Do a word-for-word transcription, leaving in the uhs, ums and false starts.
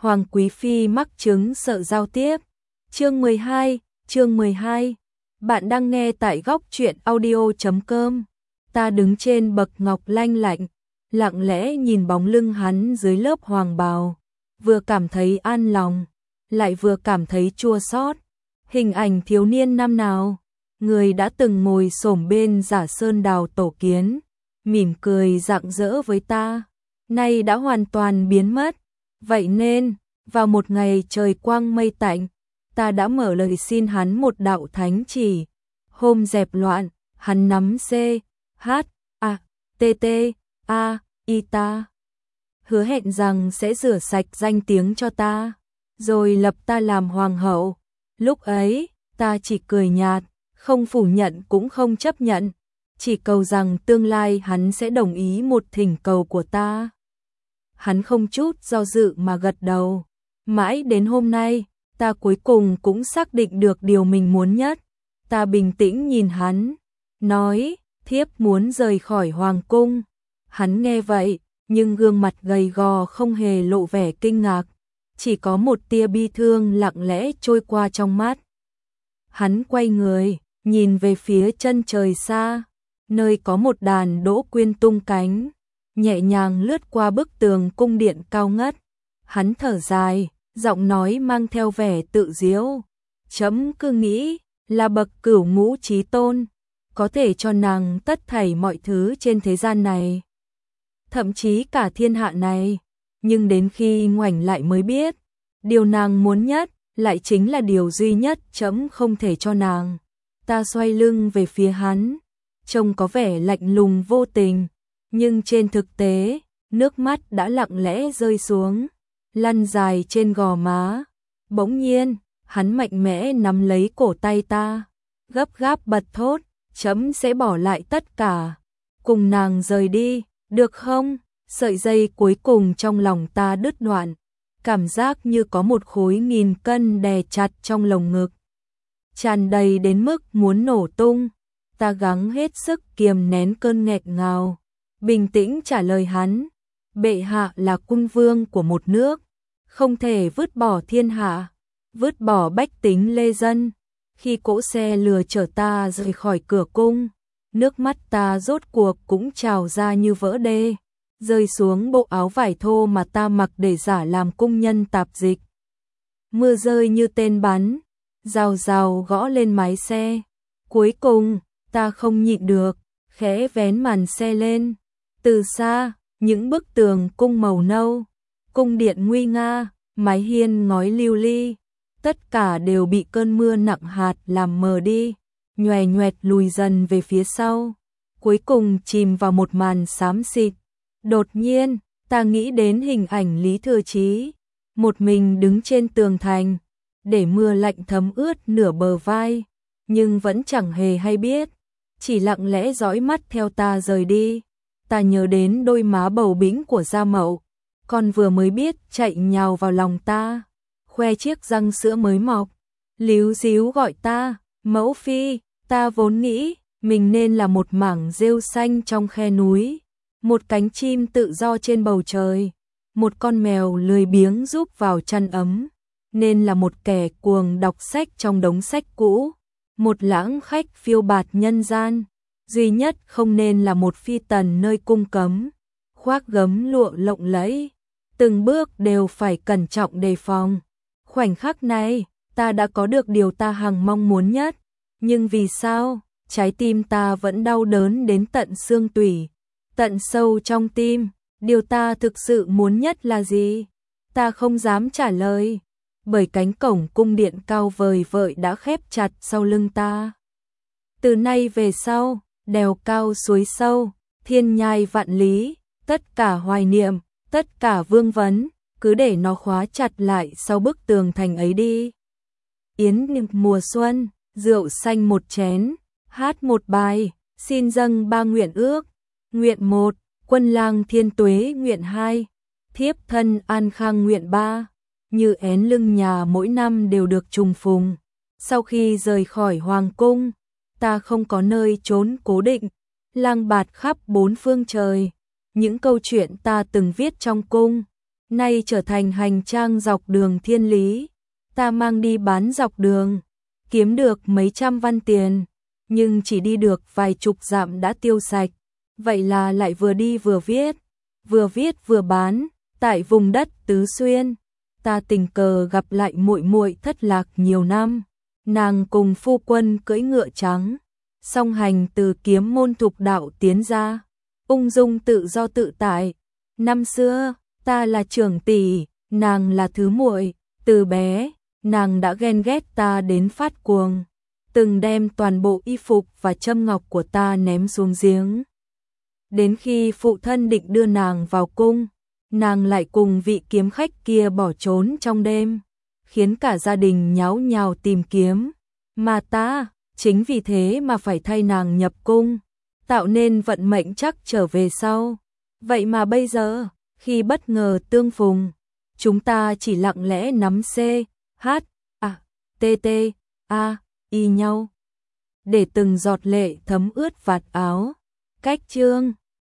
Hoàng Quý Phi mắc chứng sợ giao tiếp. Chương mười hai, chương mười hai. Bạn đang nghe tại góc truyện audio chấm com. Ta đứng trên bậc ngọc lanh lạnh, lặng lẽ nhìn bóng lưng hắn dưới lớp hoàng bào, vừa cảm thấy an lòng, lại vừa cảm thấy chua xót. Hình ảnh thiếu niên năm nào, người đã từng ngồi xổm bên giả sơn đào tổ kiến, mỉm cười rạng rỡ với ta, nay đã hoàn toàn biến mất. Vậy nên, vào một ngày trời quang mây tạnh, ta đã mở lời xin hắn một đạo thánh chỉ. Hôm dẹp loạn, hắn nắm C, H, A, T, T, A, I ta. Hứa hẹn rằng sẽ rửa sạch danh tiếng cho ta, rồi lập ta làm hoàng hậu. Lúc ấy, ta chỉ cười nhạt, không phủ nhận cũng không chấp nhận, chỉ cầu rằng tương lai hắn sẽ đồng ý một thỉnh cầu của ta. Hắn không chút do dự mà gật đầu. Mãi đến hôm nay, ta cuối cùng cũng xác định được điều mình muốn nhất. Ta bình tĩnh nhìn hắn, nói, thiếp muốn rời khỏi hoàng cung. Hắn nghe vậy, nhưng gương mặt gầy gò không hề lộ vẻ kinh ngạc, chỉ có một tia bi thương lặng lẽ trôi qua trong mắt. Hắn quay người, nhìn về phía chân trời xa, nơi có một đàn đỗ quyên tung cánh, nhẹ nhàng lướt qua bức tường cung điện cao ngất. Hắn thở dài, giọng nói mang theo vẻ tự diễu. Chấm cứ nghĩ là bậc cửu ngũ chí tôn, có thể cho nàng tất thảy mọi thứ trên thế gian này, thậm chí cả thiên hạ này. Nhưng đến khi ngoảnh lại mới biết, điều nàng muốn nhất lại chính là điều duy nhất chấm không thể cho nàng. Ta xoay lưng về phía hắn, trông có vẻ lạnh lùng vô tình, nhưng trên thực tế, nước mắt đã lặng lẽ rơi xuống, lăn dài trên gò má. Bỗng nhiên, hắn mạnh mẽ nắm lấy cổ tay ta, gấp gáp bật thốt, chấm sẽ bỏ lại tất cả, cùng nàng rời đi, được không? Sợi dây cuối cùng trong lòng ta đứt đoạn, cảm giác như có một khối nghìn cân đè chặt trong lồng ngực, tràn đầy đến mức muốn nổ tung. Ta gắng hết sức kiềm nén cơn nghẹn ngào, bình tĩnh trả lời hắn, bệ hạ là cung vương của một nước, không thể vứt bỏ thiên hạ, vứt bỏ bách tính lê dân. Khi cỗ xe lừa chở ta rời khỏi cửa cung, nước mắt ta rốt cuộc cũng trào ra như vỡ đê, rơi xuống bộ áo vải thô mà ta mặc để giả làm cung nhân tạp dịch. Mưa rơi như tên bắn, rào rào gõ lên mái xe. Cuối cùng, ta không nhịn được, khẽ vén màn xe lên. Từ xa, những bức tường cung màu nâu, cung điện nguy nga, mái hiên ngói lưu ly, tất cả đều bị cơn mưa nặng hạt làm mờ đi, nhòe nhoẹt lùi dần về phía sau, cuối cùng chìm vào một màn xám xịt. Đột nhiên, ta nghĩ đến hình ảnh Lý Thừa Chí, một mình đứng trên tường thành, để mưa lạnh thấm ướt nửa bờ vai, nhưng vẫn chẳng hề hay biết, chỉ lặng lẽ dõi mắt theo ta rời đi. Ta nhớ đến đôi má bầu bĩnh của Gia Mậu, con vừa mới biết chạy nhào vào lòng ta, khoe chiếc răng sữa mới mọc, líu díu gọi ta, mẫu phi. Ta vốn nghĩ mình nên là một mảng rêu xanh trong khe núi, một cánh chim tự do trên bầu trời, một con mèo lười biếng giúp vào chăn ấm, nên là một kẻ cuồng đọc sách trong đống sách cũ, một lãng khách phiêu bạt nhân gian. Duy nhất không nên là một phi tần nơi cung cấm, khoác gấm lụa lộng lẫy, từng bước đều phải cẩn trọng đề phòng. Khoảnh khắc này, ta đã có được điều ta hằng mong muốn nhất, nhưng vì sao, trái tim ta vẫn đau đớn đến tận xương tủy, tận sâu trong tim. Điều ta thực sự muốn nhất là gì? Ta không dám trả lời, bởi cánh cổng cung điện cao vời vợi đã khép chặt sau lưng ta. Từ nay về sau, đèo cao suối sâu, thiên nhai vạn lý, tất cả hoài niệm, tất cả vương vấn, cứ để nó khóa chặt lại sau bức tường thành ấy đi. Yến niệm mùa xuân, rượu xanh một chén, hát một bài, xin dâng ba nguyện ước. Nguyện một, quân lang thiên tuế. Nguyện hai, thiếp thân an khang. Nguyện ba, như én lưng nhà mỗi năm đều được trùng phùng. Sau khi rời khỏi hoàng cung, ta không có nơi trốn cố định, lang bạt khắp bốn phương trời. Những câu chuyện ta từng viết trong cung, nay trở thành hành trang dọc đường thiên lý. Ta mang đi bán dọc đường, kiếm được mấy trăm văn tiền, nhưng chỉ đi được vài chục dặm đã tiêu sạch. Vậy là lại vừa đi vừa viết, vừa viết vừa bán, tại vùng đất Tứ Xuyên. Ta tình cờ gặp lại muội muội thất lạc nhiều năm, nàng cùng phu quân cưỡi ngựa trắng, song hành từ kiếm môn thục đạo tiến ra, ung dung tự do tự tại. Năm xưa, ta là trưởng tỷ, nàng là thứ muội, từ bé, nàng đã ghen ghét ta đến phát cuồng, từng đem toàn bộ y phục và châm ngọc của ta ném xuống giếng. Đến khi phụ thân định đưa nàng vào cung, nàng lại cùng vị kiếm khách kia bỏ trốn trong đêm, khiến cả gia đình nháo nhào tìm kiếm, mà ta, chính vì thế mà phải thay nàng nhập cung, tạo nên vận mệnh chắc trở về sau. Vậy mà bây giờ, khi bất ngờ tương phùng, chúng ta chỉ lặng lẽ nắm C, H, A, T, T, A, Y nhau, để từng giọt lệ thấm ướt vạt áo. Cách chương